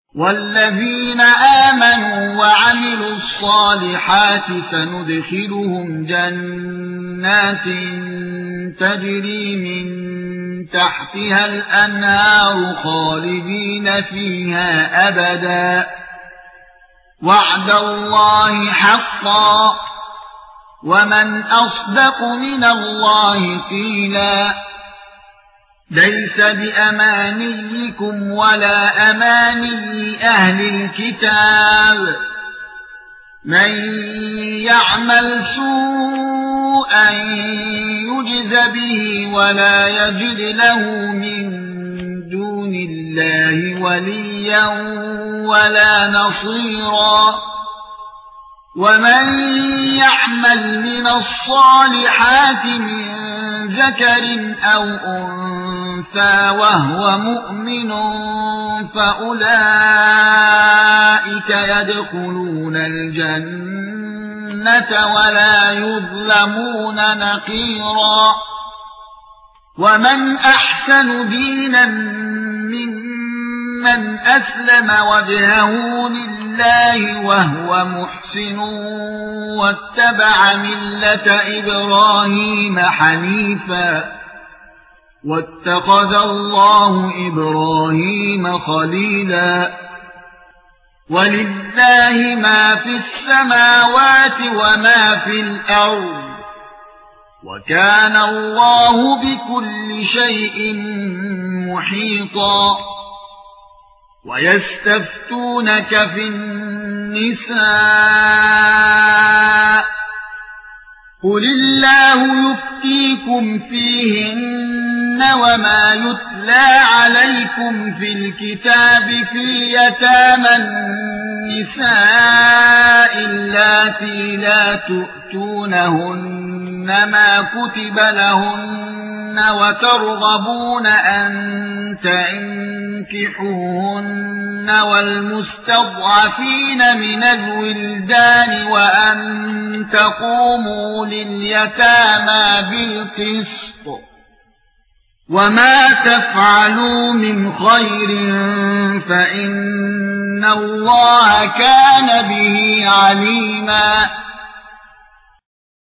والذين آمنوا وعملوا الصالحات سندخلهم جنات تجري من تحتها الأنهار خالدين فيها أبدا وعد الله حقا ومن أصدق من الله قيلا ليس بأمانيكم ولا أماني أهل الكتاب من يعمل سوءا يجز به ولا يجد له من دون الله وليا ولا نصيرا ومن يعمل من الصالحات من ذكر أو أنثى وهو مؤمن فأولئك يدخلون الجنة ولا يظلمون نقيرا ومن أحسن دينا ممن أسلم وجهه لله وهو محسن واتبع ملة إبراهيم حنيفا واتخذ الله إبراهيم خليلا ولله ما في السماوات وما في الأرض وكان الله بكل شيء محيطا ويستفتونك في النساء قل الله يفتيكم فيهن وما يتلى عليكم في الكتاب في يتامى النساء اللاتي لا تؤتونهن ما كتب لهن وترغبون أن تنكحوهن والمستضعفين من الولدان وأن تقوموا لليتامى بالقسط وما تفعلوا من خير فإن الله كان به عليما